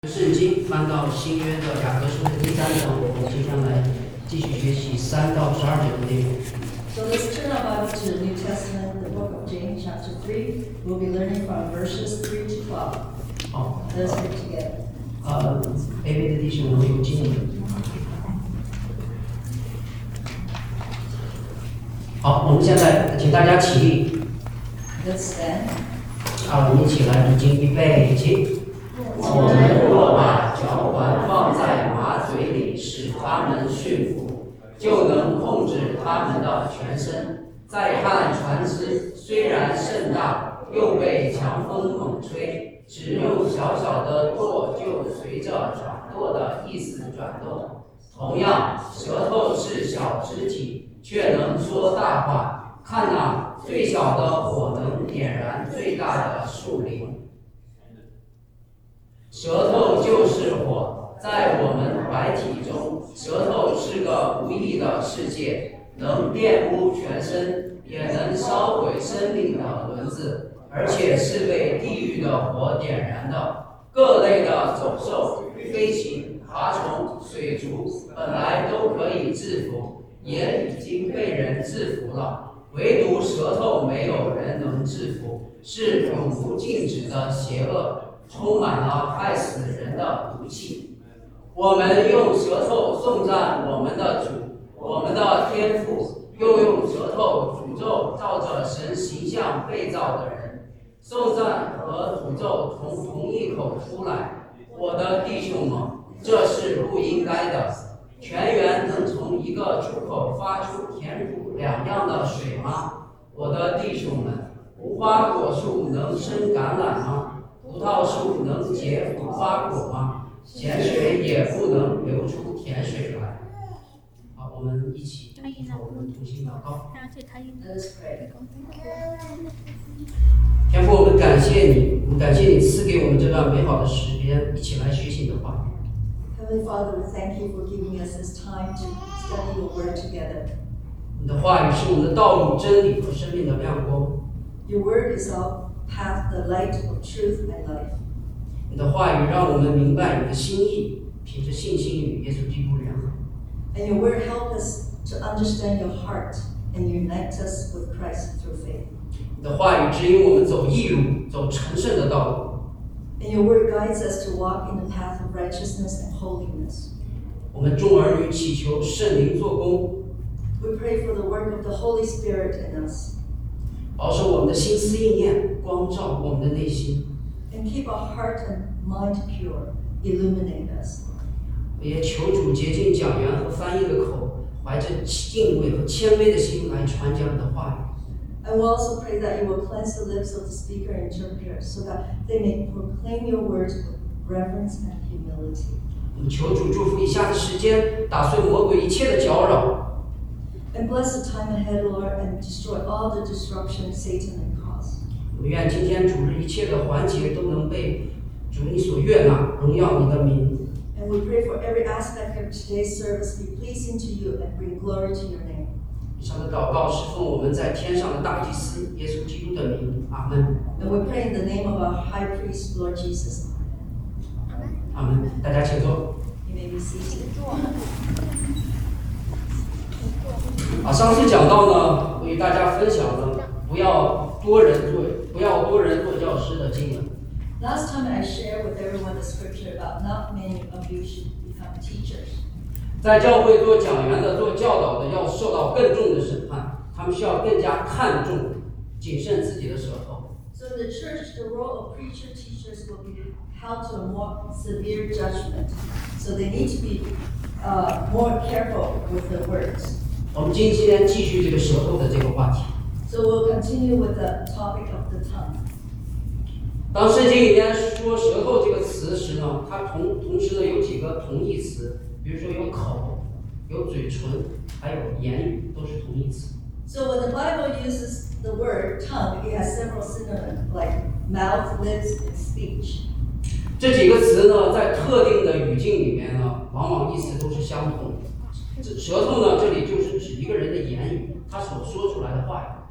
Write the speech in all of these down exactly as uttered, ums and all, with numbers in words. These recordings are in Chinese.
圣经翻到新约的雅各书的第三章，我们接下来继续学习三到十二节的内容。 So let's turn our Bible to the New Testament, the book of James, chapter three. We'll be learning from verses three to twelve. 好， Let's read together. 呃，A B的弟兄，我们有经文。好，我们现在请大家起立。 Let's stand. 啊，我们一起来读经，预备起。我们若把嚼环放在马嘴里，使他们驯服，就能控制他们的全身。再看船只，虽然甚大，又被强风猛吹，只用小小的舵就随着转舵的意思转动。同样，舌头是小肢体，却能说大话。看哪，最小的火能点燃最大的树林。舌头就是火，在我们怀体中，舌头是个无益的世界，能玷污全身，也能烧毁生命的轮子，而且是被地狱的火点燃的。各类的走兽、飞禽、爬虫、水族本来都可以制服，也已经被人制服了，唯独舌头没有人能制服，是永不禁止的邪恶。充满了害死人的毒气。我们用舌头颂赞我们的主，我们的天父，又用舌头诅咒照着神形象被造的人。颂赞和诅咒从同一口出来，我的弟兄们，这是不应该的。泉源能从一个出口发出甜苦两样的水吗？我的弟兄们，无花果树能生橄榄吗？葡萄树能结无花果吗？咸水也不能流出甜水来。好，我们一起做我们同心祷告。 Let us pray. 天父，我们感谢你，我们感谢你赐给我们这段美好的时间，一起来学习你的话语。 Heavenly Father, we thank you for giving us this time to study your word together. 你的话语是我们的道路、真理和生命的亮光。 Your word is our path, the light of truth and life. 你的话语让我们明白你的心意，凭着信心与耶稣基督联合。 And your word helps us to understand your heart and unite us with Christ through faith. 你的话语指引我们走义路，走成圣的道路。 And your word guides us to walk in the path of righteousness and holiness. 我们众儿女祈求圣灵做工， We pray for the work of the Holy Spirit in us. 保守我们的心思意念，光照我们的内心。 And keep our heart and mind pure. Illuminate us. 也求主洁净讲员和翻译的口，怀着敬畏和谦卑的心来传讲你的话语。 And we also pray that you will cleanse the lips of the speaker and interpreter so that they may proclaim your words with reverence and humility. 我们求主祝福以下的时间，打碎魔鬼一切的搅扰。 And bless the time ahead, Lord, and destroy all the disruption Satan may cause. 我们愿今天主日一切的环节都能被主你所悦纳，荣耀你的名。 And we pray for every aspect of today's service be pleasing to you and bring glory to your name. 以上的祷告是奉我们在天上的大祭司耶稣基督的名，阿门。 And we pray in the name of our high priest, Lord Jesus. 阿门。大家请坐。 You may be seated. 啊，上次讲到呢，我与大家分享了不要多人做不要多人做教师的经文。 Last time I shared with everyone the scripture about not many of you should become teachers. 在教会做讲员的、做教导的，要受到更重的审判，他们需要更加看重、谨慎自己的舌头。 So in the church, the role of preacher teachers will be held to a more severe judgment. So they need to be uh, more careful with the words. 我们今天继续这个舌头的这个话题。 So we'll continue with the topic of the tongue. 当圣经里面说舌头这个词时呢，它同同时呢有几个同义词，比如说有口、有嘴唇，还有言语，都是同义词。 So when the Bible uses the word tongue, it has several synonyms like mouth, lips, and speech. 这几个词呢，在特定的语境里面呢，往往意思都是相同的。这舌头呢，这里就是指一个人的言语，他所说出来的话语。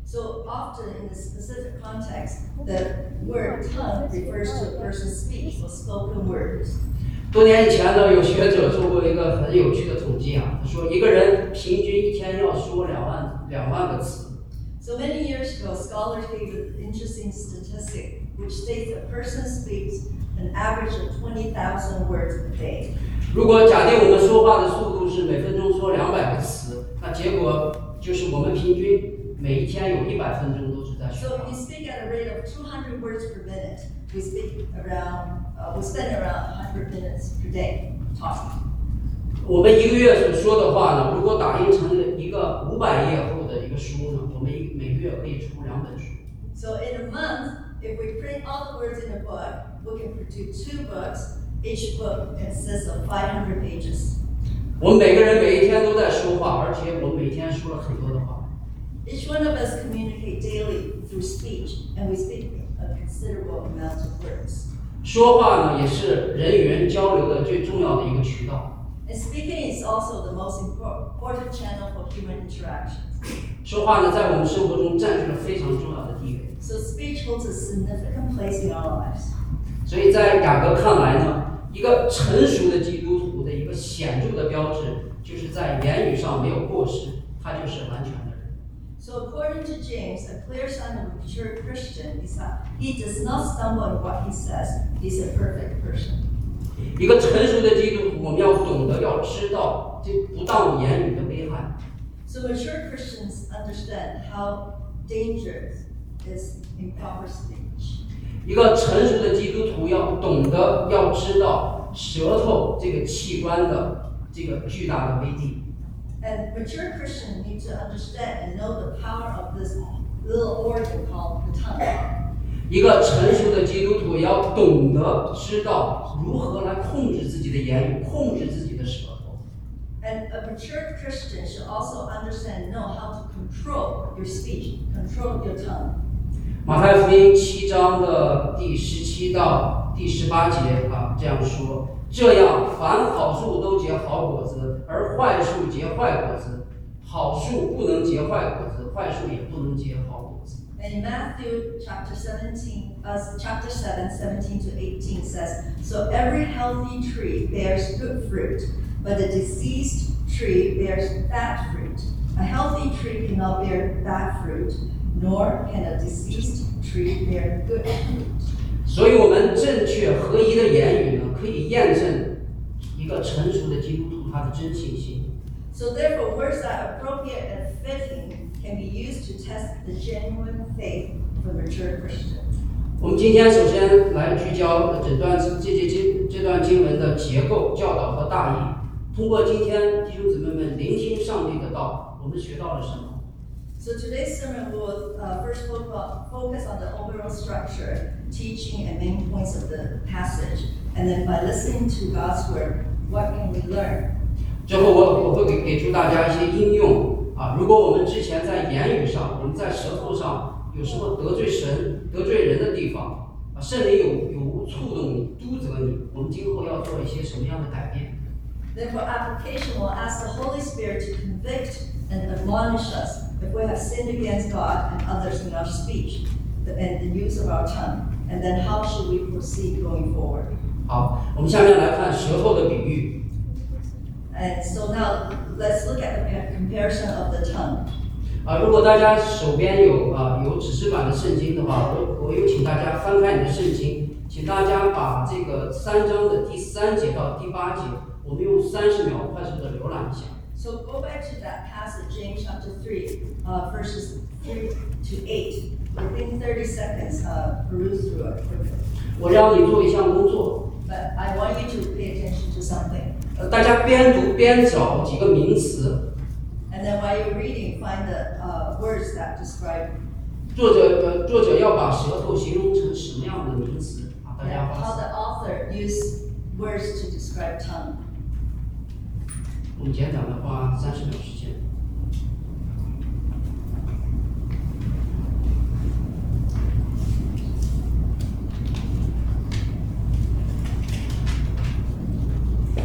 So often in the specific context, the word tongue refers to a person's speech or spoken words. 多年以前呢，有学者做过一个很有趣的统计啊，他说一个人平均一天要说两万两万个词。 So many years ago, scholars gave an interesting statistic which states a person speaks an average of twenty thousand words a day. 如果假定我们说话的速度是每分钟说两百个词，那结果就是我们平均每一天有一百分钟都是在说 So 话。 if you speak at a rate of two hundred words per minute, we speak around, uh, we spend around one hundred minutes per day talking. 我们一个月所说的话呢，如果打印成一个五百页厚的一个书呢，我们一每个月可以出两本书。 So in a month, if we print all the words in a book, we can produce two books. Each book consists of five hundred pages. 我们每个人每一天都在说话，而且我们每天说了很多的话。 Each one of us communicate daily through speech, and we speak a considerable amount of words. 说话呢，也是人与人交流的最重要的一个渠道。 And speaking is also the most important channel for human interactions. 说话呢，在我们生活中占据了非常重要的地位。 So speech holds a significant place in our lives. 所以在雅各看来呢，一个成熟的基督徒的一个显著的标志，就是在言语上没有过失，他就是完全的人。 So according to James, a clear sign of a mature Christian is that he does not stumble in what he says. He's a perfect person. 一个成熟的基督徒，我们要懂得，要知道这不当言语的危害。 So mature Christians understand how dangerous is improper speech. 一个成熟的基督徒要懂得，要知道舌头这个器官的这个巨大的威力。 And mature Christians need to understand and know the power of this little organ called the tongue. 一个成熟的基督徒也要懂得知道如何来控制自己的言语，控制自己的舌头。 And a mature Christian should also understand and know how to control your speech, control your tongue. 马太福音七章的第十七到第十八节啊，这样说：这样，凡好树都结好果子，而坏树结坏果子；好树不能结坏果子，坏树也不能结好果子。 And in Matthew chapter seventeen, uh, chapter seven, seventeen to eighteen says, so every healthy tree bears good fruit, but a diseased tree bears bad fruit. A healthy tree cannot bear bad fruit, nor can a diseased tree bear good fruit. 所以，我们正确合宜的言语呢，可以验证一个成熟的基督徒他的真信心。 So therefore, words that are appropriate and fitting can be used to test the genuine faith of a mature Christian. 我们今天首先来聚焦整段这节经这段经文的结构、教导和大意。通过今天弟兄姊妹们聆听上帝的道，我们学到了什么？ So today's sermon will uh, first focus on the overall structure, teaching, and main points of the passage. And then by listening to God's word, what can we learn? 最后我我会给给出大家一些应用啊。如果我们之前在言语上，我们在舌头上有什么得罪神、得罪人的地方啊，圣灵有有触动你、督责你，我们今后要做一些什么样的改变？ Then for application, we'll ask the Holy Spirit to convict and admonish us if we have sinned against God and others in our speech and the use of our tongue. And then how should we proceed going forward? 好，我们下面来看舌头的比喻。 And so now let's look at the comparison of the tongue. 啊，如果大家手边有啊有纸质版的圣经的话，我我有请大家翻开你的圣经，请大家把这个三章的第三节到第八节，我们用三十秒快速的浏览一下。 So go back to that passage, James chapter three, uh, verses three to eight. Within thirty seconds, uh, peruse through it quickly. 我让你做一项工作， But I want you to pay attention to something. 呃，大家边读边找几个名词。 And then while you're reading, find the uh, words that describe 作者呃，作者要把舌头形容成什么样的名词啊？大家 how 把 the author used words to describe tongue. 我们简短的花三十秒时间。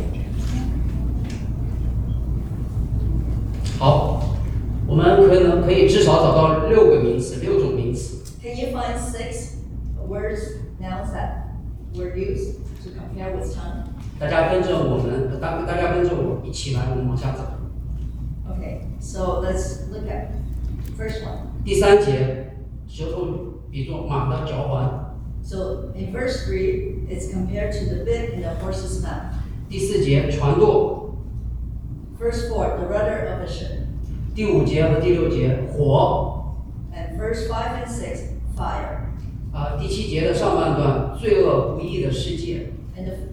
好，我们可能可以。 可以至少找到六个名词，六种名词。 Can you find six words, nouns that were used to compare with tongue? 大家跟着我们，大大家跟着我一起来，我们往下走。 Okay, so let's look at first one. 第三节，舌头比作马的嚼环。 So in verse three, it's compared to the bit in the horse's mouth. 第四节，船舵。 Verse four, the rudder of a ship. 第五节和第六节，火。 And verse five and six, fire. 啊，第七节的上半段，罪恶不义的世界。 And the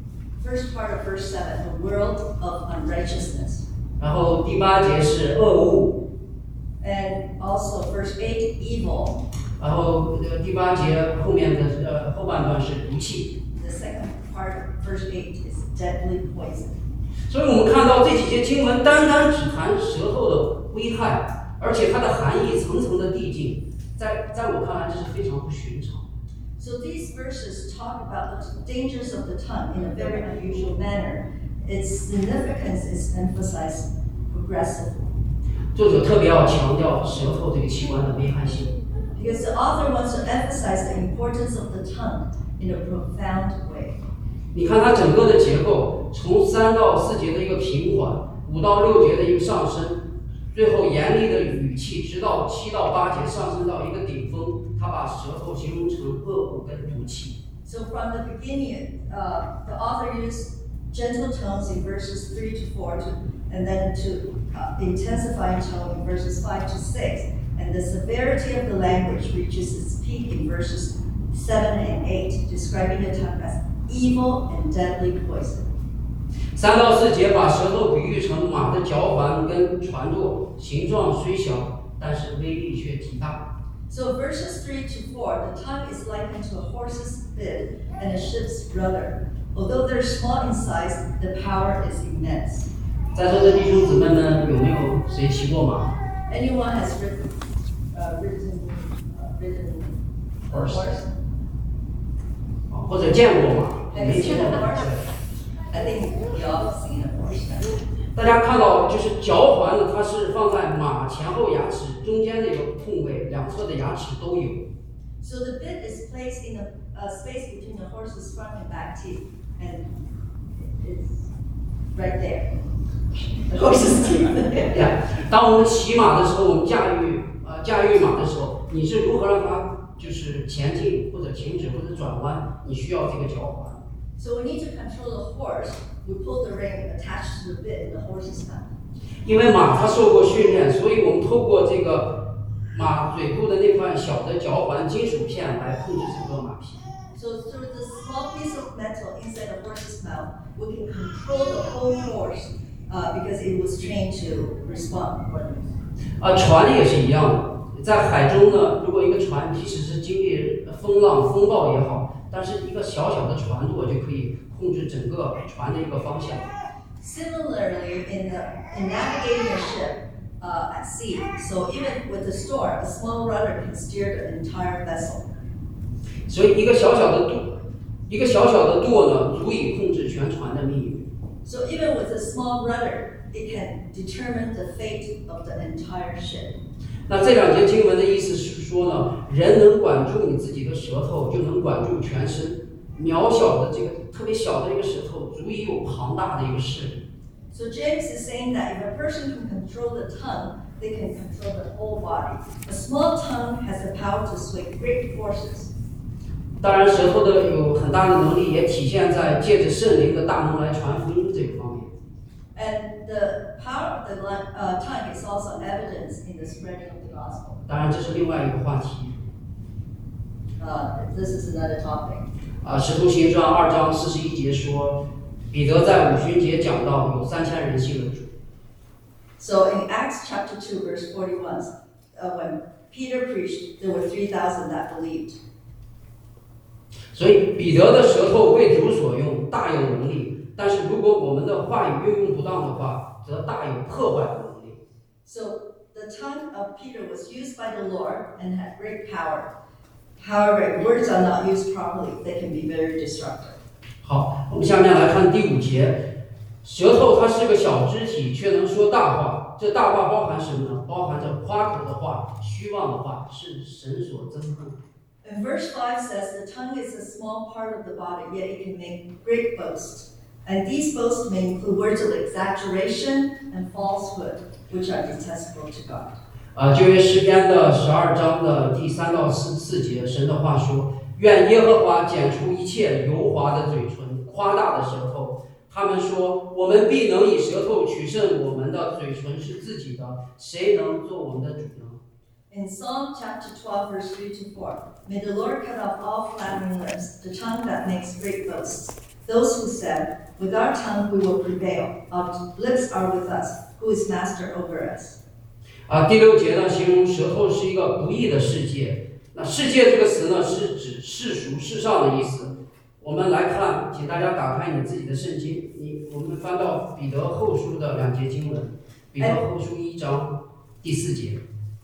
first part of verse seven, the world of unrighteousness. 然后第八节是恶物。 And also verse eight, evil. 然后呃第八节后面的呃后半段是毒气。 The second part, verse eight, is deadly poison. 所以我们看到这几节经文单单只谈舌头的危害，而且它的含义层层的递进，在在我看来这是非常不寻常。 So these verses talk about the dangers of the tongue in a very unusual manner. Its significance is emphasized progressively. 作者特别要强调舌头这个器官的危害性。 Because the author wants to emphasize the importance of the tongue in a profound way. 你看它整个的结构，从三到四节的一个平缓，五到六节的一个上升，最后严厉的语气，直到七到八节上升到一个顶峰。他把舌头形容成恶物跟毒气。 So from the beginning, uh, the author used gentle tones in verses three to four, to, and then to uh, intensifying tone in verses five to six. And the severity of the language reaches its peak in verses seven and eight, describing the tongue as evil and deadly poison. 三到四节把舌头比喻成马的嚼环跟船舵，形状虽小，但是威力却极大。 So verses three to four, the tongue is likened to a horse's bit and a ship's rudder. Although they're small in size, the power is immense. 在座的弟兄姊妹们，有没有谁骑过马 Anyone has ridden, uh, ridden, uh, ridden a Horse. horse? 啊，或者见过马？ Have 没 you 见 seen 过 a 马。 horse? I think we all have seen a horse. 大家看到，就是嚼环呢，它是放在马前后牙齿中间的一个空位，两侧的牙齿都有。 So the bit is placed in a, a space between the horse's front and back teeth, and it's right there. The horse's teeth. 对，当我们骑马的时候，我们驾驭呃驾驭马的时候，你是如何让它就是前进或者停止或者转弯？你需要这个嚼环。 So we need to control the horse. We pull the rein attached to the bit in the horse's mouth. 因为马它受过训练，所以我们透过这个马嘴部的那块小的嚼环金属片来控制整个马匹。 So through this small piece of metal inside the horse's mouth, we can control the whole horse uh, because it was trained to respond accordingly. 啊，船也是一样的，在海中呢，如果一个船即使是经历风浪、风暴也好，但是一个小小的船舵就可以控制整个船的一个方向。 Similarly, in, the, in navigating a ship uh, at sea, so even with a storm, a small rudder can steer the entire vessel. 所以一个小小的舵，一个小小的舵呢，足以控制全船的命运。 So even with a small rudder, it can determine the fate of the entire ship. 那这两节经文的意思是说呢，人能管住你自己的舌头，就能管住全身。渺小的这个特别小的一个舌头，足以有庞大的一个势力。 So James is saying that if a person can control the tongue, they can control the whole body. A small tongue has the power to sway great forces. 当然，舌头的有很大的能力，也体现在借着圣灵的大能来传福音这个方面。 And the power of the uh, tongue is also evidence in the spreading of the gospel. 当然，这是另外一个话题。 Uh, this is another topic. 啊，《使徒行传》二章四十一节说，彼得在五旬节讲到有三千人信了主。 So in Acts chapter two, verse forty-one, uh, when Peter preached, there were three thousand that believed. 所以彼得的舌头为主所用，大有能力。但是如果我们的话语运用不当的话，则大有破坏的能力。 So the tongue of Peter was used by the Lord and had great power. However, if words are not used properly, they can be very destructive. 好，我们下面来看第五节。舌头它是个小肢体，却能说大话， 这大话包含什么呢？包含着夸口的话、虚妄的话，是神所憎恶。 And verse five says, the tongue is a small part of the body, yet it can make great boasts. And these boasts may include words of exaggeration and falsehood, which are detestable to God. 啊，旧约诗篇的十二章的第三到四四节，神的话说：愿耶和华剪除一切油滑的嘴唇、夸大的舌头。他们说：我们必能以舌头取胜，我们的嘴唇是自己的，谁能做我们的主呢？ In Psalm chapter twelve, verse three to four, may the Lord cut off all flattering lips, the tongue that makes great boasts. Those who said, with our tongue we will prevail, our lips are with us, who is master over us. 啊，第六节呢，形容舌头是一个不义的世界。那世界这个词呢，是指世俗、世上的意思。我们来看，请大家打开你自己的圣经，你我们翻到彼得后书的两节经文，彼得后书一章第四节。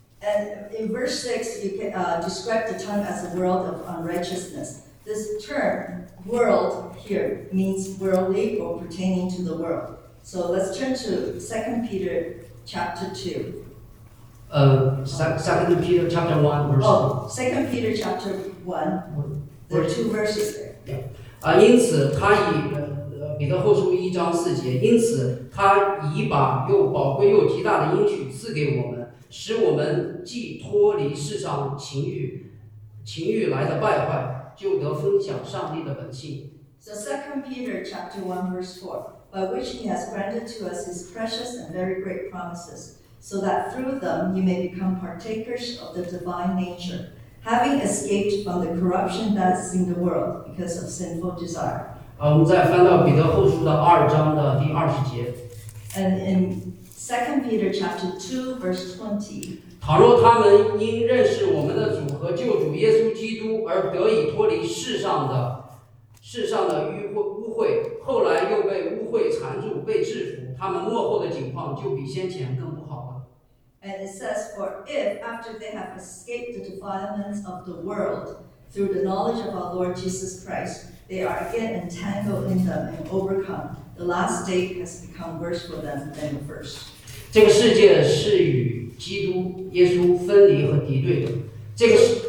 And in verse six, you can uh, describe the tongue as a world of unrighteousness. This term, world, here means worldly or pertaining to the world. So let's turn to Second Peter chapter two. 呃 ，Second Peter chapter one verse. Oh, Second Peter chapter one. There are two verses there. 啊，因此他以呃彼得后书一章四节，因此他以把又宝贵又极大的应许赐给我们，使我们既脱离世上情欲情欲来的败坏，就得分享上帝的本性。 So Second Peter chapter one verse four, by which he has granted to us his precious and very great promises, so that through them you may become partakers of the divine nature, having escaped from the corruption that is in the world because of sinful desire. 啊，我们再翻到彼得后书的二章的第二十节。 And in Second Peter chapter two verse twenty, 倘若他们因认识我们的主和救主耶稣基督而得以脱离世上的世上的污秽污秽，后来又被污秽缠住，被制服，他们末后的境况就比先前更不好了。 and it says, for if after they have escaped the defilements of the world through the knowledge of our Lord Jesus Christ, they are again entangled in them and overcome, the last state has become worse for them than the first. 这个世界是与基督耶稣分离和敌对的。这个是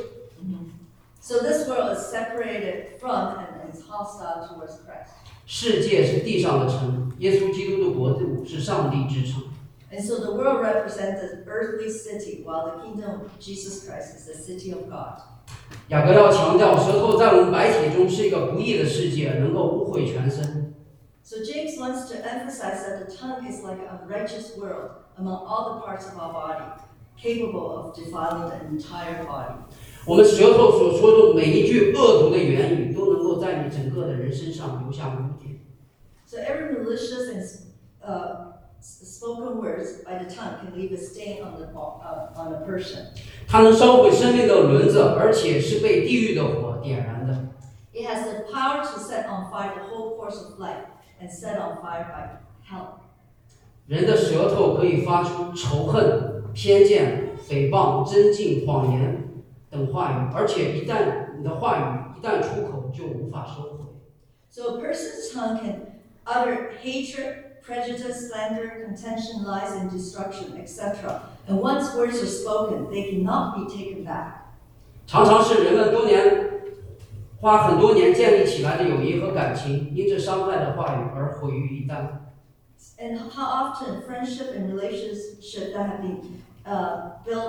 So this world is separated from and is hostile towards Christ. 世界是地上的城，耶稣基督的国度是上帝之城。 And so the world represents an earthly city, while the kingdom of Jesus Christ is the city of God. 雅各要强调，舌头在我们白体中是一个不义的世界，能够污秽全身。 So James wants to emphasize that the tongue is like an unrighteous world among all the parts of our body, capable of defiling the entire body. 我们舌头所说的每一句恶毒的言语，都能够在你整个的人身上留下污点。 So every malicious and uh, spoken words by the tongue can leave a stain on the uh, on a person. 它能烧毁生命的轮子，而且是被地狱的火点燃的。 It has the power to set on fire the whole course of life and set on fire by hell. 人的舌头可以发出仇恨、偏见、诽谤、真竞、谎言等话语，而且一旦你的话语一旦出口，就无法收回。 So a person's tongue can utter hatred, prejudice, slander, contention, lies, and destruction, et cetera. And once words are spoken, they cannot be taken back. 常常是人们多年花很多年建立起来的友谊和感情，因这伤害的话语而毁于一旦。 And how often friendship and relationship that have been uh, built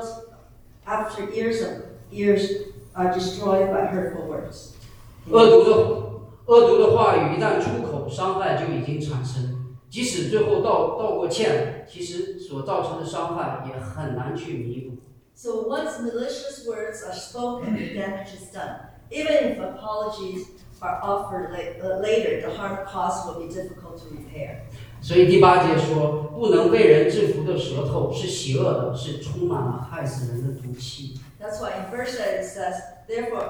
after years of years are destroyed by hurtful words. 恶毒的恶毒的话语一旦出口，伤害就已经产生。即使最后道道过歉，其实所造成的伤害也很难去弥补。 So once malicious words are spoken, the damage is done. Even if apologies are offered later, the harm caused will be difficult to repair. 所以第八节说，不能被人制服的舌头是邪恶的，是充满了害死人的毒气。 That's why in verse eight it says, therefore,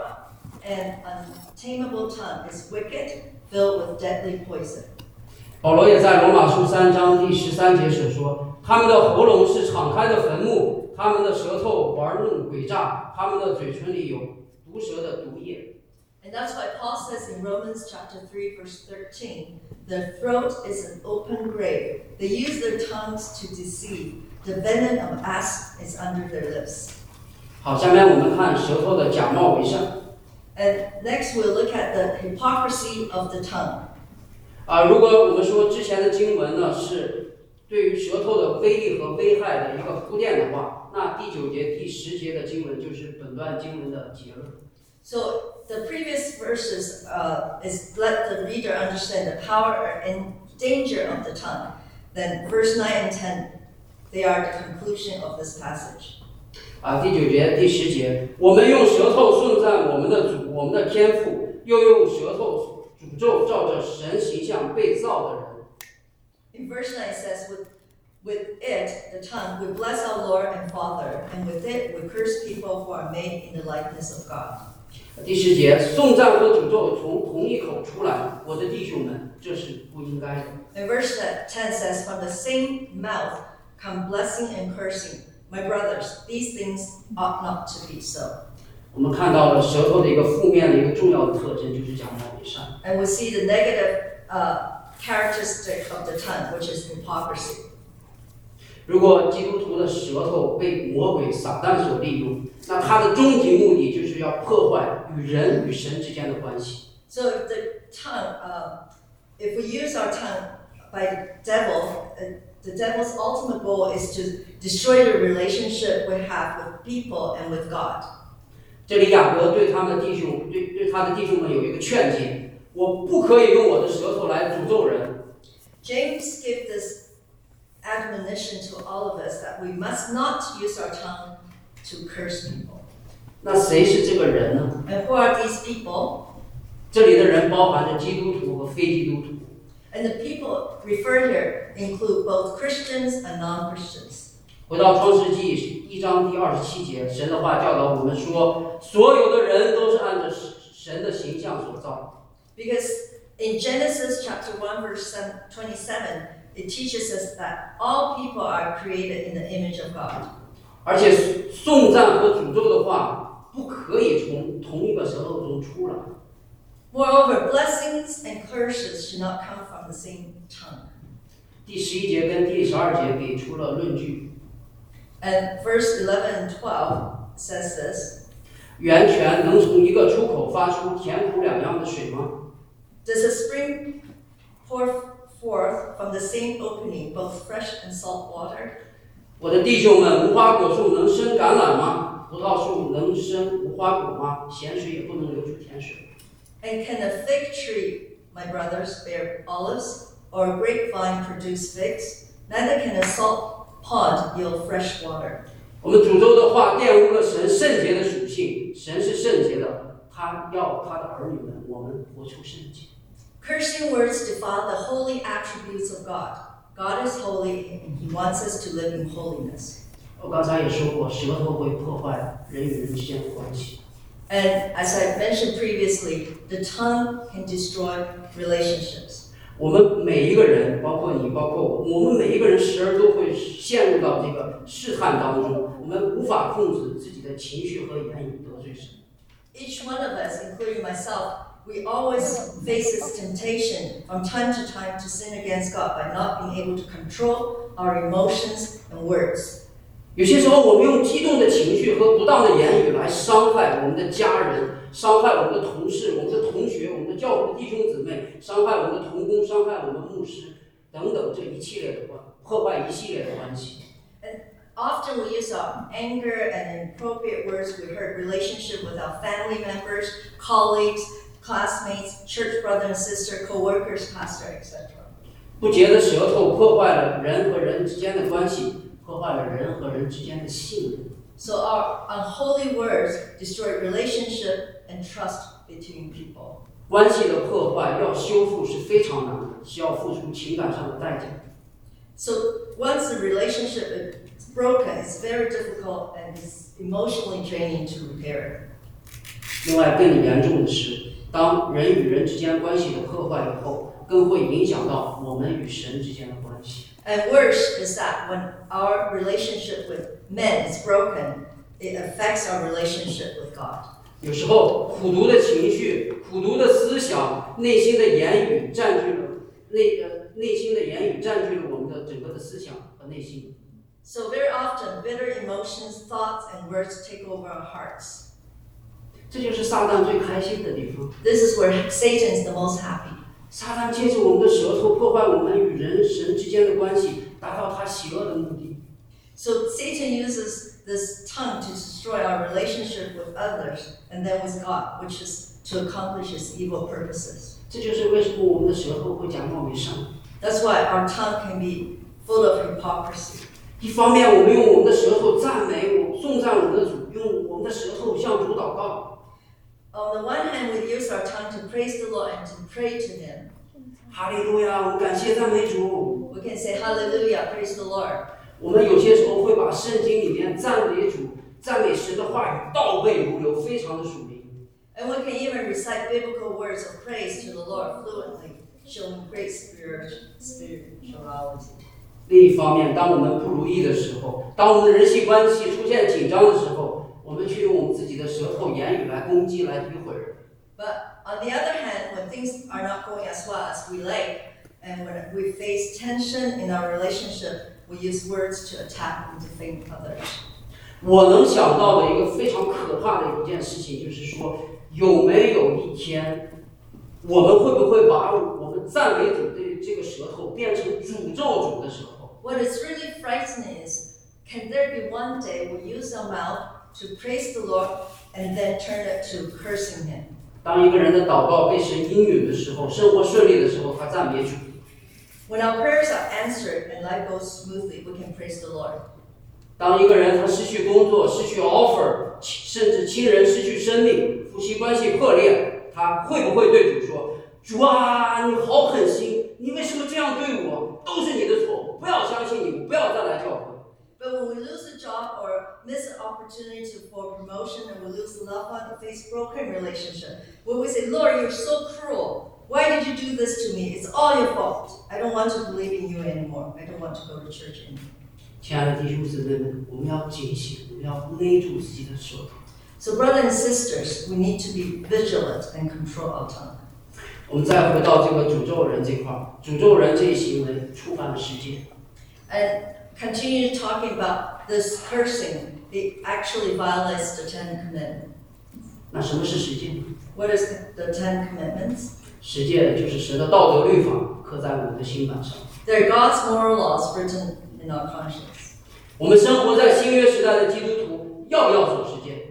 an untamable tongue is wicked, filled with deadly poison. 保罗也在罗马书三章第十三节所说，他们的喉咙是敞开的坟墓，他们的舌头玩弄诡诈，他们的嘴唇里有毒蛇的毒液。 And that's why Paul says in Romans chapter three, verse thirteen, Their throat is an open grave. They use their tongues to deceive. The venom of asp is under their lips. 好，下面我们看舌头的假冒伪善。 And next we'll look at the hypocrisy of the tongue. 啊，如果我们说之前的经文呢是对于舌头的威力和危害的一个铺垫的话，那第九节、第十节的经文就是本段经文的结论。 So the previous verses uh, is let the reader understand the power and danger of the tongue. Then verse nine and ten, they are the conclusion of this passage. 啊，第九节、第十节，我们用舌头颂赞我们的主、我们的天父，又用舌头诅咒照着神形象被造的人。 In verse nine it says, with, with it, the tongue, we bless our Lord and Father, and with it we curse people who are made in the likeness of God. 第十节，颂赞和诅咒从同一口出来，我的弟兄们，这是不应该的。 And verse ten says, from the same mouth come blessing and cursing. My brothers, these things ought not to be so. 我们看到了舌头的一个负面的一个重要的特征，就是假冒伪善。 And we see the negative uh, characteristic of the tongue, which is hypocrisy. 如果基督徒的舌头被魔鬼撒旦所利用，那他的终极目的就是要破坏与人与神之间的关系。 So if the tongue, uh, if we use our tongue by the devil, uh, the devil's ultimate goal is to destroy the relationship we have with people and with God. 这里雅各对他们弟兄，对对他的弟兄们有一个劝诫：我不可以用我的舌头来诅咒人。 James gives this admonition to all of us that we must not use our tongue to curse people. 那谁是这个人呢？ And who are these people? 这里的人包含着基督徒和非基督徒。 And the people referred here include both Christians and non-Christians. 回到创世纪一章第二十七节，神的话教导我们说，所有的人都是按着神的形象所造。 Because in Genesis chapter one verse twenty-seven, it teaches us that all people are created in the image of God. 而且颂赞和诅咒的话，不可以从同一个舌头中出来。 Moreover, blessings and curses should not come from the same tongue. 第十一节跟第十二节给出了论据。 And verse eleven and twelve says this. 源泉能从一个出口发出甜苦两样的水吗？ Does a spring pour forth from the same opening both fresh and salt water? 我的弟兄们，无花果树能生橄榄吗？葡萄树能生无花果吗？咸水也不能流出甜水。 And can a fig tree, my brothers, bear olives, or a grapevine produce figs? Neither can a salt pond yield fresh water. 我们诅咒的话玷污了神圣洁的属性，神是圣洁的，他要他的儿女们，我们活出圣洁。 Cursing words defile the holy attributes of God. God is holy, and He wants us to live in holiness. 我刚才也说过，舌头会破坏人与人之间的关系。 And as I mentioned previously, the tongue can destroy relationships. 我们每一个人，包括你，包括我，我们每一个人时而都会陷入到这个试探当中，我们无法控制自己的情绪和言语得罪神。 Each one of us, including myself, we always face this temptation from time to time to sin against God by not being able to control our emotions and words. 有些时候，我们用激动的情绪和不当的言语来伤害我们的家人，伤害我们的同事、我们的同学、我们的教会的弟兄姊妹，伤害我们的同工，伤害我们牧师等等这一系列的关，破坏一系列的关系。 And often we use our anger and inappropriate words. We hurt relationship with our family members, colleagues, classmates, church brother and sister, co-workers, pastor, et cetera. 不洁的舌头破坏了人和人之间的关系，破坏了人和人之间的信任。 So our unholy words destroy relationship and trust between people. 关系的破坏要修复是非常难的，需要付出情感上的代价。 So once the relationship is broken, it's very difficult and it's emotionally draining to repair it. 另外，更严重的是，当人与人之间关系的破坏以后，更会影响到我们与神之间的关系。 And worse is that when our relationship with men is broken, it affects our relationship with God. 有时候，苦毒的情绪、苦毒的思想、内心的言语占据了内呃内心的言语占据了我们的整个的思想和内心。 So very often, bitter emotions, thoughts, and words take over our hearts. 这就是撒旦最开心的地方。 This is where Satan is the most happy. 撒旦借着我们的舌头破坏我们与人神之间的关系，达到他邪恶的目的。 So Satan uses this tongue to destroy our relationship with others and then with God, which is to accomplish his evil purposes. 这就是为什么我们的舌头会假冒为善。 That's why our tongue can be full of hypocrisy. 一方面，我们用我们的舌头赞美我、颂赞我们的主，用我们的舌头向主祷告。 On the one hand, we use our tongue to praise the Lord and to pray to him. 哈利路亚，我们感谢赞美主。 We can say hallelujah, praise the Lord. 我们有些时候会把圣经里面赞美主、赞美神的话语倒背如流，非常的属灵。 And we can even recite biblical words of praise to the Lord fluently, showing great spirit, spirituality. 另一方面，当我们不如意的时候，当我们的人际关系出现紧张的时候，我们却用我们自己的舌头、言语来攻击、来诋毁人。 But on the other hand, when things are not going as well as we like, and when we face tension in our relationship, we use words to attack and defame others. 我能想到的一个非常可怕的一件事情，就是说，有没有一天，我们会不会把我们赞美主的这个舌头变成诅咒主的舌头？ What is really frightening is, can there be one day we use our mouth to praise the Lord and then turn it to cursing him? 当一个人的祷告被神应允的时候，生活顺利的时候，他赞美主。 When our prayers are answered and life goes smoothly, we can praise the Lord. 当一个人他失去工作、失去 offer， 甚至亲人失去生命，夫妻关系破裂，他会不会对主说：“主啊，你好狠心，你为什么这样对我？都是你的错，不要相信你，不要再来教会。” But when we lose a job or miss an opportunity for promotion and we lose a loved one, face broken relationship, when we say, Lord, you're so cruel. Why did you do this to me? It's all your fault. I don't want to believe in you anymore. I don't want to go to church anymore. 亲爱的弟兄姊妹们，我们要警醒，我们要勒住自己的舌头。 So, brothers and sisters, we need to be vigilant and control our tongue. 我们再回到这个诅咒人这块儿，诅咒人这一行为触犯了十诫。 And continue talking about this cursing. It actually violates the Ten Commandments. 那什么是十诫？ What is the Ten Commandments? 十诫就是神的道德律法刻在我们的心板上。 They're God's moral laws written in our conscience. 我们生活在新约时代的基督徒，要不要守十诫？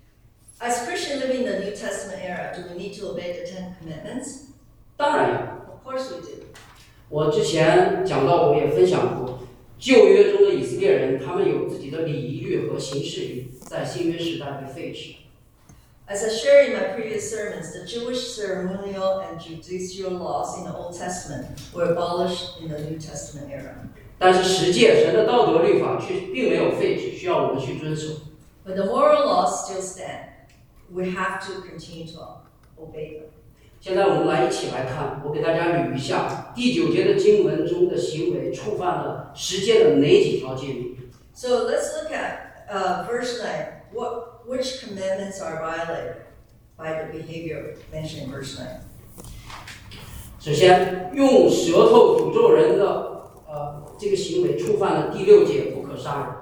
As Christians living in the New Testament era, do we need to obey the Ten Commandments? 当然要。 Of course we do. 我之前讲到，我也分享过，旧约中的以色列人，他们有自己的礼仪律和行事律，在新约时代被废止。 As I shared in my previous sermons, the Jewish ceremonial and judicial laws in the Old Testament were abolished in the New Testament era. 但是十诫，神的道德律法却并没有废止，需要我们去遵守。 But the moral laws still stand. We have to continue to obey them. 现在我们来一起来看，我给大家捋一下第九节的经文中的行为触犯了十诫的哪几条诫命。 So let's look at uh, verse nine. What, which commandments are violated by the behavior mentioned in verse nine? 首先，用舌头诅咒人的呃这个行为触犯了第六诫，不可杀人。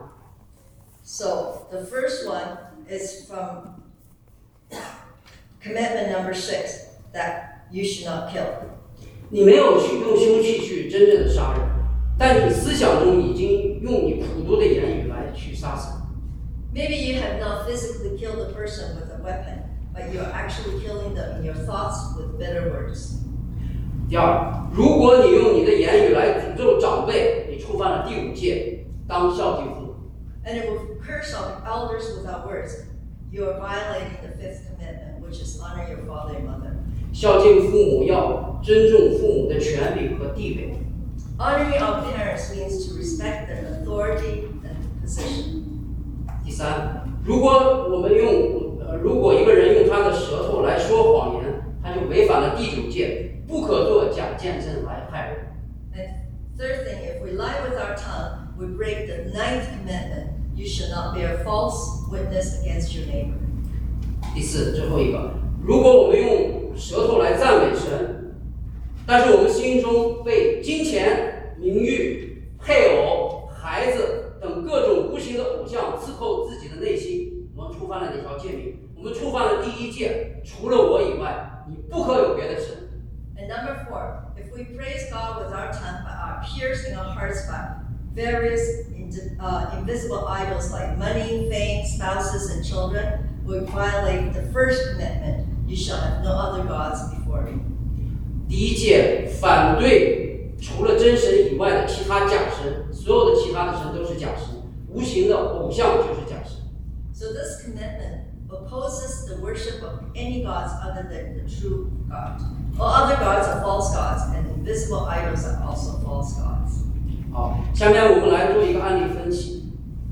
So the first one is from commandment number six, that you should not kill. 你没有去用凶器去真正的杀人，但你思想中已经用你苦毒的言语来去杀死。 Maybe you have not physically killed a person with a weapon, but you're actually killing them in your thoughts with bitter words. 第二，如果你用你的言语来诅咒长辈，你触犯了第五诫，当孝敬父母。 And if we curse on elders without words, you are violating the fifth commandment, which is honor your father and mother. 孝敬父母要尊重父母的权柄和地位。 Honoring our parents means to respect their authority and position. 第三，如果我们用呃，如果一个人用他的舌头来说谎言，他就违反了第九诫，不可做假见证来害人。 And third thing, if we lie with our tongue, we break the ninth commandment. You should not bear false witness against your neighbor. 第四，最后一个，如果我们用舌头来赞美神， 但是我们心中被金钱、名誉、配偶、孩子等各种无形的偶像刺扣自己的内心，我们触犯了哪条诫命？我们触犯了第一诫，除了我以外，你不可有别的神。 And number four, if we praise God with our tongue but are pierced in our hearts by various uh, invisible idols like money, fame, spouses, and children, we violate the first commandment, you shall have no other gods before me. 第一诫反对除了真神以外的其他假神，所有的其他的神都是假神，无形的偶像就是假神。 So this commandment opposes the worship of any gods other than the true God. All other gods are false gods, and invisible idols are also false gods. 好，下面我们来做一个案例分析。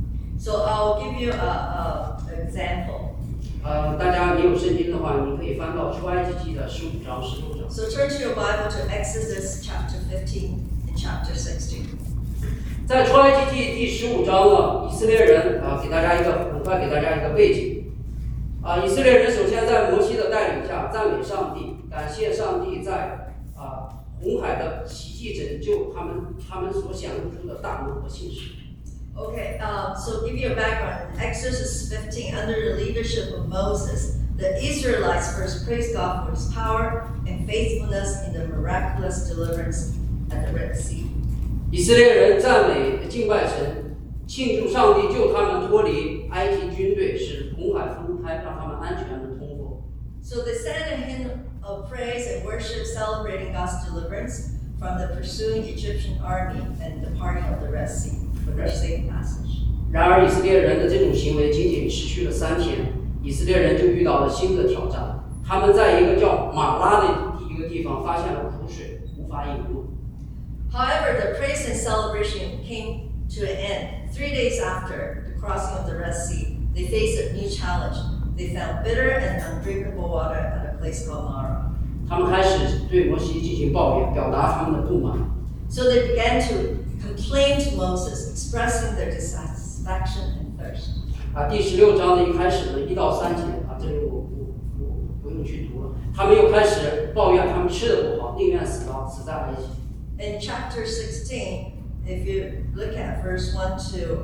So I'll give you a, a example. 呃，大家你有圣经的话，你可以翻到出埃及记的十五章、十六章。 So turn to your Bible to Exodus chapter fifteen and chapter sixteen. 在出埃及记第十五章呢，以色列人啊，给大家一个很快给大家一个背景啊，以色列人首先在摩西的带领下赞美上帝，感谢上帝在啊红海的奇迹拯救他们，他们所享受出的大能和信实。 Okay, um, so give you a background. In Exodus fifteen, under the leadership of Moses, the Israelites first praised God for his power and faithfulness in the miraculous deliverance at the Red Sea. 以色列人赞美敬拜神，庆祝上帝救他们脱离埃及军队，使红海分开，让他们安全的通过。 So they sang a hymn of praise and worship, celebrating God's deliverance from the pursuing Egyptian army and the parting of the Red Sea for their safe passage. 然而，以色列人的这种行为仅仅持续了三天，以色列人就遇到了新的挑战。他们在一个叫马拉的一个地方发现了苦水，无法饮用。 However, the praise and celebration came to an end. Three days after the crossing of the Red Sea, they faced a new challenge. They found bitter and undrinkable water at a place called Mara. 他们开始对摩西进行抱怨，表达他们的不满。 So they began to complain to Moses, expressing their dissatisfaction and thirst. 啊，第十六章的一开始呢，一到三节啊，这里我不我不用去读了。他们又开始抱怨他们吃的不好，宁愿死了，死在埃及。 In chapter sixteen, if you look at verse one to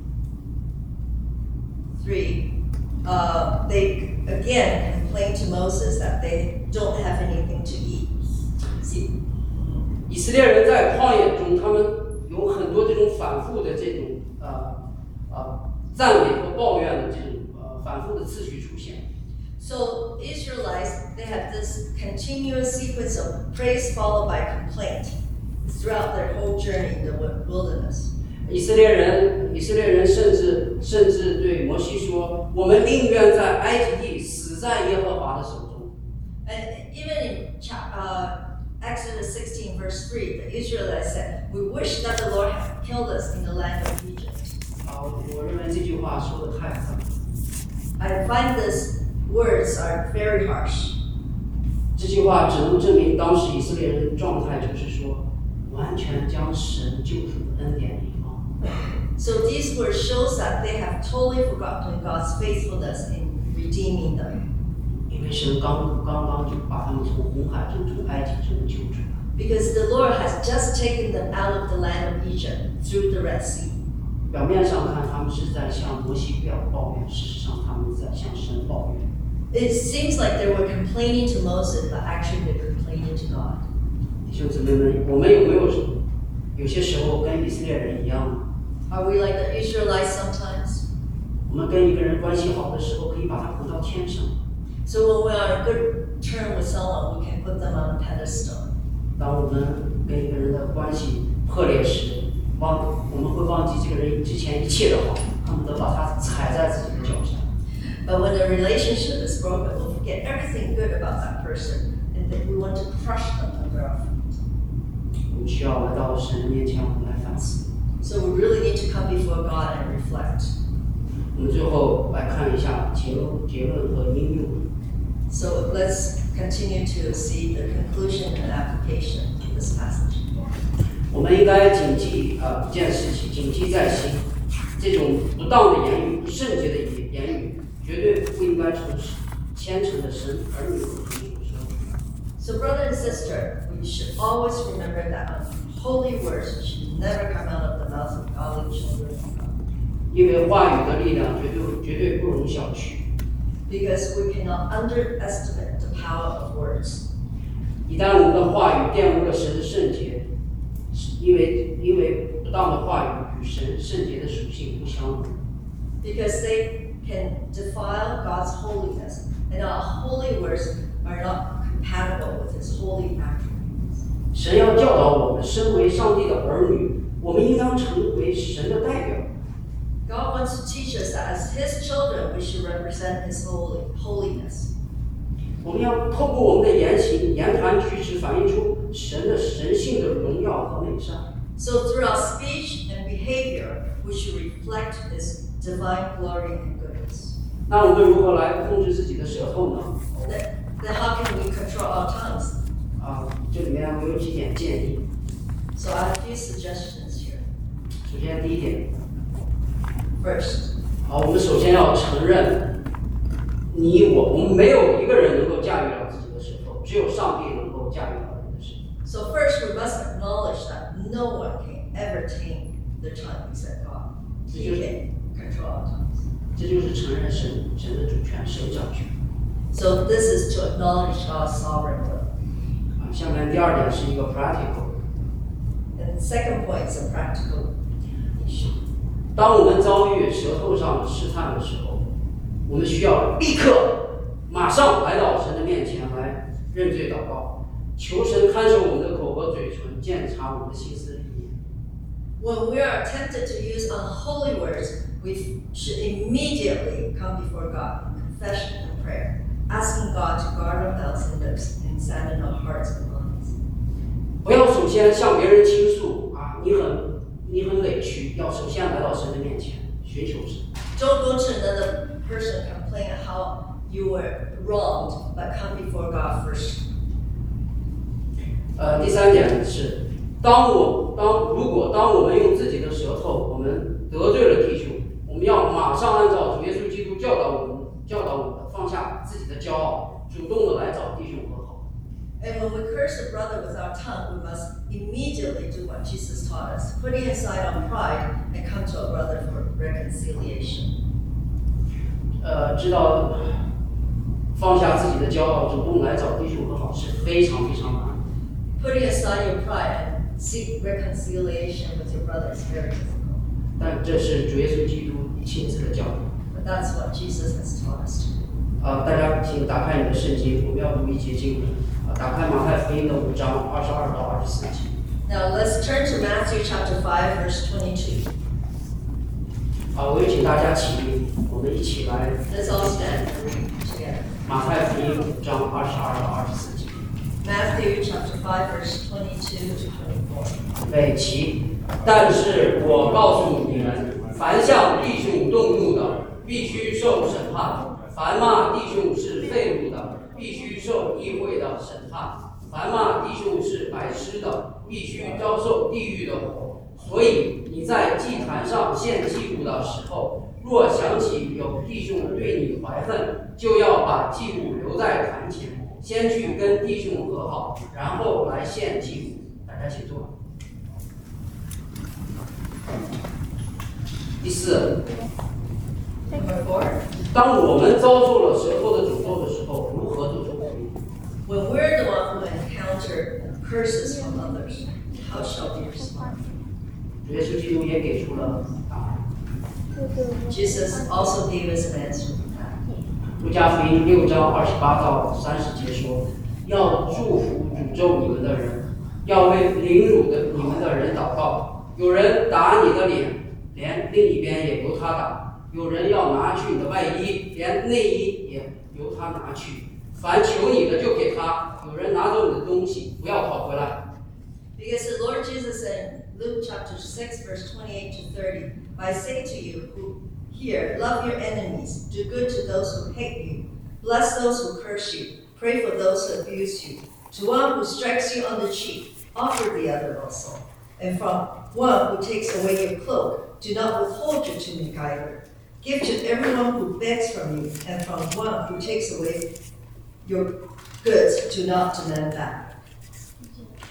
three, uh, they again complain to Moses that they don't have anything to eat. See, 以色列人在旷野中，他们有很多这种反复的这种呃呃赞美和抱怨的这种呃反复的次序出现。 so Israelites, they have this continuous sequence of praise followed by complaint throughout their whole journey in the wilderness. 以色列人，以色列人甚至甚至对摩西说：“我们宁愿在埃及地死在耶和华的手中。” And even in chap- uh, Exodus sixteen, verse three, the Israelites said, "We wish that the Lord had killed us in the land of Egypt." 啊，我认为这句话说的太狠。 I find these words are very harsh. 这句话只能证明当时以色列人的状态就是说，完全将神救赎的恩典遗忘。 So these words shows that they have totally forgotten God's faithfulness in redeeming them. 因为神刚刚刚就把他们从红海中、从埃及中救出来。 Because the Lord has just taken them out of the land of Egypt through the Red Sea. 表面上看，他们是在向摩西表抱怨，事实上他们在向神抱怨。 It seems like they were complaining to Moses, but actually they're complaining to God. 弟兄姊妹们，我们有没有有些时候跟以色列人一样呢？ Are we like the Israelites sometimes? 我们跟一个人关系好的时候，可以把他捧到天上。 So when we're on a good term with someone, we can put them on a pedestal. 当我们跟一个人的关系破裂时，忘我们会忘记这个人之前一切的好，恨不得把他踩在自己的脚上。 But when the relationship is broken, we'll forget everything good about that person, and then we want to crush them under our feet. 我们需要来到神的面前，我们来反思。 So we really need to come before God and reflect. 我们最后来看一下结论、结论和应用。 So let's continue to see the conclusion and application of this passage. 我们应该谨记啊、呃、一件事情，谨记在心。这种不当的言语、不圣洁的言语，绝对不应该从虔诚的神儿女口中所说。 So brother and sister, we we should always remember that holy words should never come out of the mouths of godly children of God. 因为话语的力量绝对绝对不容小觑。 Because we cannot underestimate the power of words. 一旦我们的话语玷污了神的圣洁，因为因为不当的话语与神圣洁的属性不相符。 Because they can defile God's holiness, and our holy words are not compatible with His holy attributes. 神要教导我们，身为上帝的儿女，我们应当成为神的代表。 God wants to teach us that as His children, we should represent His holy holiness. 我们要透过我们的言行、言谈举止，反映出神的神性的荣耀和美善。 So through our speech and behavior, we should reflect His divine glory and goodness. 那我们如何来控制自己的舌头呢？ Then, then how can we control our tongues? 啊，这里面我有几点建议。 So I have a few suggestions here. 首先，第一点， First, 好，我们首先要承认，你我，我们没有一个人能够驾驭了自己的舌头，只有上帝能够驾驭了人的舌头。 so first we must acknowledge that no one can ever tame the tongue except God. He can control our tongues. 这就是承认神神的主权，神掌权。 So this is to acknowledge God's sovereign will. 啊，下面第二点是一个 practical。 And the second point is a practical issue. 当我们遭遇舌头上的试探的时候，我们需要立刻、马上来到神的面前来认罪祷告，求神看守我们的口和嘴唇，检查我们的心思意念。 When we are tempted to use unholy words, we should immediately come before God in confession and prayer, asking God to guard our mouths and lips and examine our hearts and minds. 不要首先向别人倾诉啊，你很你很委屈，要首先来到神的面前寻求神。 Don't go to another person complain how you were wronged, but come before God first. 呃，第三点是，当我当如果当我们用自己的舌头，我们得罪了弟兄，我们要马上按照主耶稣基督教导我们教导我们的，放下自己的骄傲，主动的来找弟兄和好。 And when we curse a brother with our tongue, we must immediately do what Jesus taught us, putting aside our pride and come to our brother for reconciliation. 呃，知道放下自己的骄傲，主动来找弟兄和好是非常非常难。 Putting aside your pride and seek reconciliation with your brother is very difficult. 但这是主耶稣基督亲自的教导。 But that's what Jesus has taught us to do. 啊、大家请打开你的圣经，我们要读一节经文。啊、打开马太福音的五章二十二到二十四节。 Now let's turn to Matthew chapter five, verse twenty-two. 啊，我也请大家起立，我们一起来 Let's all stand and read together. 马太福音五章二十二到二十四节。 Matthew chapter five, verse twenty-two to twenty-four. 备齐。但是我告诉你们，凡向弟兄动怒的，必须受审判；凡骂弟兄是废物的，必须受议会的审判；凡骂弟兄是白痴的，必须遭受地狱的火。所以你在祭坛上献祭物的时候，若想起有弟兄对你怀恨，就要把祭物留在坛前，先去跟弟兄和好，然后来献祭物。大家请坐。第四， Number four. 当我们遭受了舌头的诅咒的时候，如何做出回应？ When we're the one who encounter curses from others, how shall we respond? 主耶稣基督也给出了答案。 Jesus also gave us an answer to that. 路加福音六章二十八到三十节说：“要祝福诅咒你们的人，要为凌辱的你们的人祷告。有人打你的脸，连另一边也由他打；有人要拿去你的外衣，连内衣也由他拿去。凡求你的就给他；有人拿走你的东西，不要讨回来。” Because the Lord Jesus said in Luke chapter six, verse twenty-eight to thirty, I say to you who hear, love your enemies, do good to those who hate you, bless those who curse you, pray for those who abuse you. To one who strikes you on the cheek, offer the other also. And from one who takes away your cloak, do not withhold your tunic either. Give to everyone who begs from you, and from one who takes away your goods, do not demand back.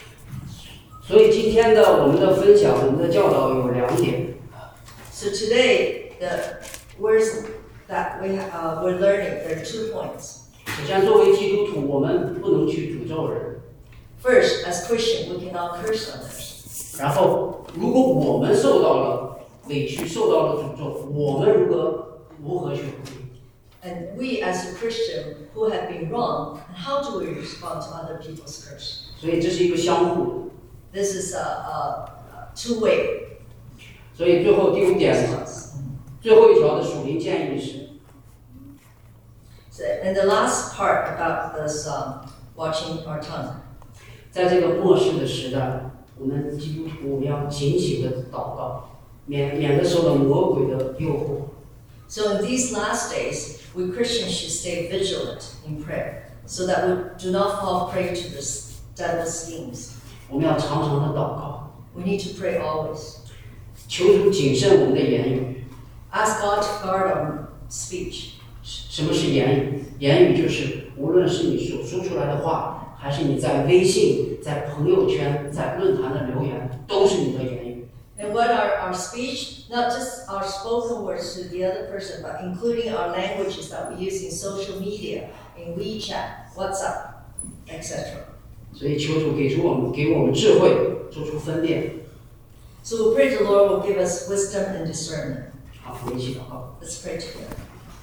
所以今天的我们的分享，我们的教导有两点。 So today, the words that we uh, we're learning, there are two points. 首先，作为基督徒，我们不能去诅咒人。 First, as Christian, we cannot curse others. 然后，如果我们受到了委屈，受到了诅咒，我们如何如何去回应？ And we, as a Christian who have been wrong, how do we respond to other people's curse? 所以这是一个相互的。 This is a, a, a two-way 所以最后第五点， response. 最后一条的属灵建议是。 So, and the last part about this um, watching our tongue. 在这个末世的时代，我们基督徒我们要警醒的祷告，免免得受到魔鬼的诱惑。 So in these last days, we Christians should stay vigilant in prayer, so that we do not fall prey to the devil's schemes. 我们要常常的祷告， We need to pray always. 求主谨慎我们的言语。 Ask God to guard our speech. 什么是言语？言语就是无论是你所说出来的话，还是你在微信、在朋友圈、在论坛的留言，都是你的言语。 And what are our speech, not just our spoken words to the other person, but including our languages that we use in social media, in WeChat, WhatsApp, et cetera. 所以求主给出我们给我们智慧，做出分辨。 So we pray the Lord will give us wisdom and discernment. 好，我们一起祷告。 Let's pray together.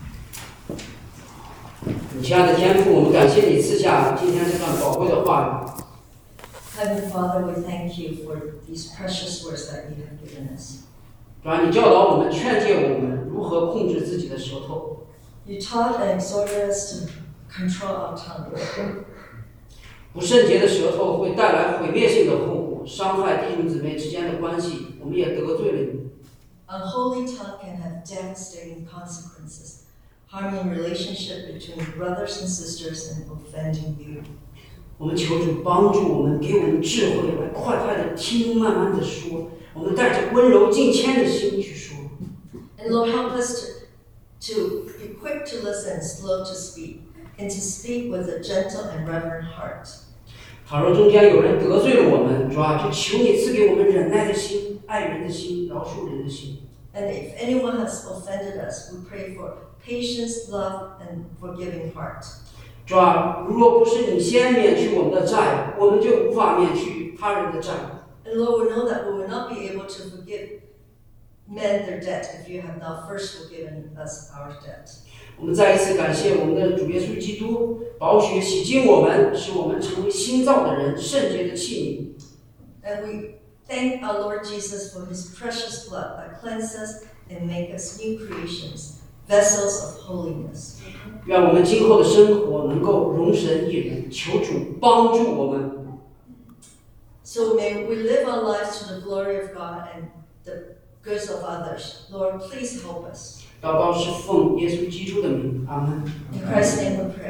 亲爱的天父，我们感谢你赐下今天这段宝贵的话语。 Heavenly Father, we thank you for these precious words that you have given us. 主啊，你教导我们、劝诫我们如何控制自己的舌头。 You taught and exhorted us to control our tongue. 不圣洁的舌头会带来毁灭性的后果，伤害弟兄姊妹之间的关系。我们也得罪了你。 Unholy tongue can have devastating consequences, harming relationship between brothers and sisters and offending you. 我们求主帮助我们，给我们智慧，来快快的听，慢慢的说。我们带着温柔敬谦的心去说。 And Lord, help us to, to be quick to listen, slow to speak, and to speak with a gentle and reverent heart. 倘若中间有人得罪了我们，主啊，就求你赐给我们忍耐的心、爱人的心、饶恕人的心。 And if anyone has offended us, we pray for patience, love, and forgiving heart. 主啊，如若不是你先免去我们的债，我们就无法免去他人的债。 And Lord, we know that we will not be able to forgive men their debt if you have not first forgiven us our debt. 我们再一次感谢我们的主耶稣基督，宝血洗净我们，使我们成为新造的人，圣洁的器皿。 And we thank our Lord Jesus for his precious blood that cleanses us and makes us new creations, vessels of holiness. 愿我们今后的生活能够容神一人，求主帮助我们。 So may we live our lives to the glory of God and the goods of others. Lord, please help us. 祷告是奉耶稣基督的名，阿门。 In Christ's name we pray.